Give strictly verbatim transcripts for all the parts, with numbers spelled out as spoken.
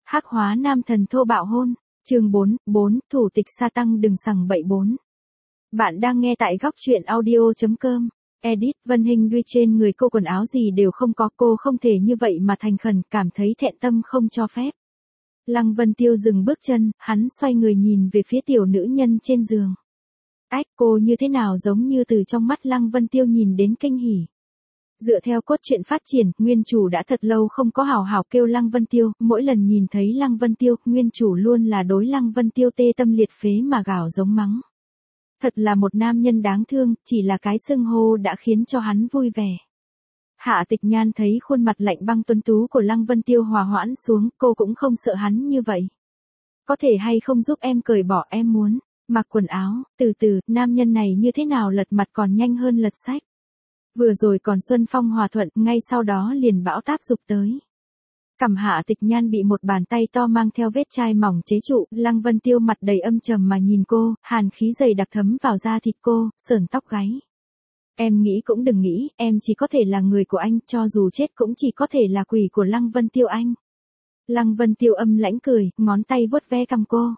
Hắc hóa nam thần thô bạo hôn, chương bốn, bốn, thủ tịch sa tăng đừng sằng bậy bốn. Bạn đang nghe tại góc truyện audio.com. Edit, Vân Hinh Duy trên người cô quần áo gì đều không có, cô không thể như vậy mà thành khẩn, cảm thấy thẹn tâm không cho phép. Lăng Vân Tiêu dừng bước chân, hắn xoay người nhìn về phía tiểu nữ nhân trên giường. Ách, cô như thế nào giống như từ trong mắt Lăng Vân Tiêu nhìn đến kinh hỉ. Dựa theo cốt truyện phát triển, nguyên chủ đã thật lâu không có hào hào kêu Lăng Vân Tiêu, mỗi lần nhìn thấy Lăng Vân Tiêu, nguyên chủ luôn là đối Lăng Vân Tiêu tê tâm liệt phế mà gào giống mắng. Thật là một nam nhân đáng thương, chỉ là cái xưng hô đã khiến cho hắn vui vẻ. Hạ Tịch Nhan thấy khuôn mặt lạnh băng tuấn tú của Lăng Vân Tiêu hòa hoãn xuống, cô cũng không sợ hắn như vậy. Có thể hay không giúp em cởi bỏ, em muốn mặc quần áo, từ từ, nam nhân này như thế nào lật mặt còn nhanh hơn lật sách. Vừa rồi còn xuân phong hòa thuận, ngay sau đó liền bão táp dục tới. Cằm Hạ Tịch Nhan bị một bàn tay to mang theo vết chai mỏng chế trụ, Lăng Vân Tiêu mặt đầy âm trầm mà nhìn cô, hàn khí dày đặc thấm vào da thịt cô, sởn tóc gáy. Em nghĩ cũng đừng nghĩ, em chỉ có thể là người của anh, cho dù chết cũng chỉ có thể là quỷ của Lăng Vân Tiêu anh. Lăng Vân Tiêu âm lãnh cười, ngón tay vuốt ve cằm cô.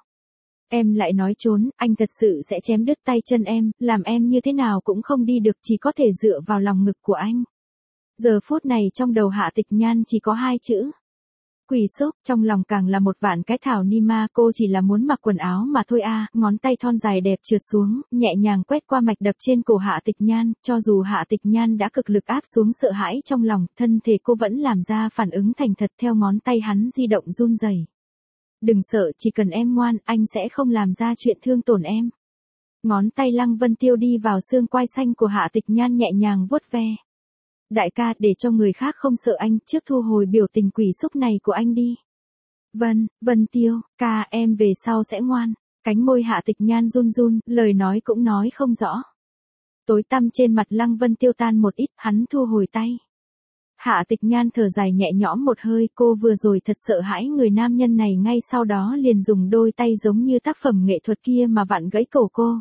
Em lại nói trốn, anh thật sự sẽ chém đứt tay chân em, làm em như thế nào cũng không đi được, chỉ có thể dựa vào lòng ngực của anh. Giờ phút này trong đầu Hạ Tịch Nhan chỉ có hai chữ. Quỷ xúc, trong lòng càng là một vạn cái thảo ni ma, cô chỉ là muốn mặc quần áo mà thôi a. Ngón tay thon dài đẹp trượt xuống, nhẹ nhàng quét qua mạch đập trên cổ Hạ Tịch Nhan, cho dù Hạ Tịch Nhan đã cực lực áp xuống sợ hãi trong lòng, thân thể cô vẫn làm ra phản ứng thành thật theo ngón tay hắn di động run rẩy. Đừng sợ, chỉ cần em ngoan, anh sẽ không làm ra chuyện thương tổn em. Ngón tay Lăng Vân Tiêu đi vào xương quai xanh của Hạ Tịch Nhan nhẹ nhàng vuốt ve. Đại ca, để cho người khác không sợ anh, trước thu hồi biểu tình quỷ xúc này của anh đi. Vân, Vân Tiêu, ca, em về sau sẽ ngoan. Cánh môi Hạ Tịch Nhan run run, lời nói cũng nói không rõ. Tối tăm trên mặt Lăng Vân Tiêu tan một ít, hắn thu hồi tay. Hạ Tịch Nhan thở dài nhẹ nhõm một hơi, cô vừa rồi thật sợ hãi người nam nhân này, ngay sau đó liền dùng đôi tay giống như tác phẩm nghệ thuật kia mà vặn gãy cổ cô.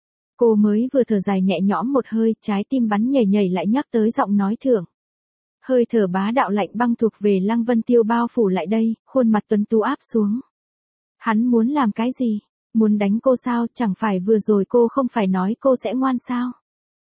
Cô mới vừa thở dài nhẹ nhõm một hơi, trái tim bắn nhảy nhảy lại nhắc tới giọng nói thưởng. Hơi thở bá đạo lạnh băng thuộc về Lăng Vân Tiêu bao phủ lại đây, khuôn mặt tuấn tú áp xuống. Hắn muốn làm cái gì? Muốn đánh cô sao? Chẳng phải vừa rồi cô không phải nói cô sẽ ngoan sao?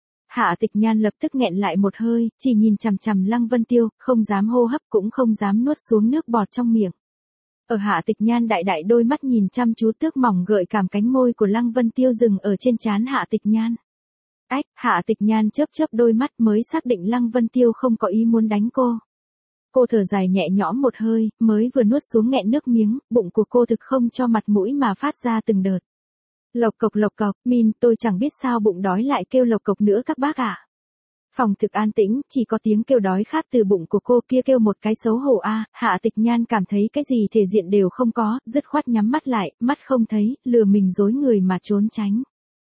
Hạ Tịch Nhan lập tức nghẹn lại một hơi, chỉ nhìn chằm chằm Lăng Vân Tiêu, không dám hô hấp cũng không dám nuốt xuống nước bọt trong miệng. Ở Hạ Tịch Nhan đại đại đôi mắt nhìn chăm chú, tước mỏng gợi cảm cánh môi của Lăng Vân Tiêu dừng ở trên trán Hạ Tịch Nhan. Ách, Hạ Tịch Nhan chớp chớp đôi mắt mới xác định Lăng Vân Tiêu không có ý muốn đánh cô. Cô thở dài nhẹ nhõm một hơi, mới vừa nuốt xuống nghẹn nước miếng, bụng của cô thực không cho mặt mũi mà phát ra từng đợt. Lộc cộc lộc cộc, min, tôi chẳng biết sao bụng đói lại kêu lộc cộc nữa các bác ạ. À. Phòng thực an tĩnh, chỉ có tiếng kêu đói khát từ bụng của cô kia kêu một cái xấu hổ a. À. Hạ Tịch Nhan cảm thấy cái gì thể diện đều không có, dứt khoát nhắm mắt lại, mắt không thấy, lừa mình dối người mà trốn tránh.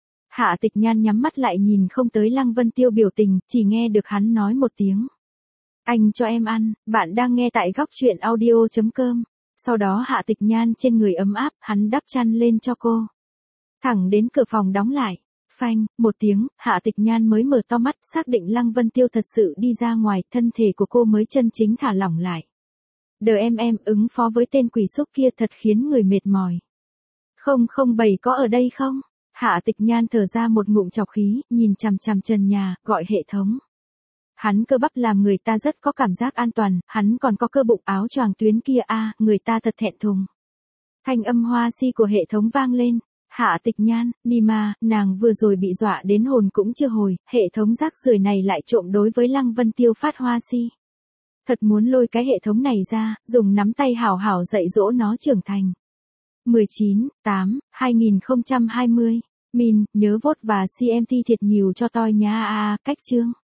Hạ Tịch Nhan nhắm mắt lại nhìn không tới Lăng Vân Tiêu biểu tình, chỉ nghe được hắn nói một tiếng. Anh cho em ăn, bạn đang nghe tại góc truyện audio.com. Sau đó Hạ Tịch Nhan trên người ấm áp, hắn đắp chăn lên cho cô. Thẳng đến cửa phòng đóng lại. Phanh, một tiếng, Hạ Tịch Nhan mới mở to mắt, xác định Lăng Vân Tiêu thật sự đi ra ngoài, thân thể của cô mới chân chính thả lỏng lại. Đờ em em, ứng phó với tên quỷ xúc kia thật khiến người mệt mỏi. Không không bảy có ở đây không? Hạ Tịch Nhan thở ra một ngụm trọc khí, nhìn chằm chằm trần nhà, gọi hệ thống. Hắn cơ bắp làm người ta rất có cảm giác an toàn, hắn còn có cơ bụng áo choàng tuyến kia a, à, người ta thật thẹn thùng. Thanh âm hoa si của hệ thống vang lên. Hạ Tịch Nhan, Nima, nàng vừa rồi bị dọa đến hồn cũng chưa hồi, hệ thống rác rưởi này lại trộm đối với Lăng Vân Tiêu phát hoa si. Thật muốn lôi cái hệ thống này ra, dùng nắm tay hảo hảo dạy dỗ nó trưởng thành. mười chín, tám, hai nghìn không trăm hai mươi. Min, nhớ vote và xê em tê thiệt nhiều cho tôi nha a, cách chương.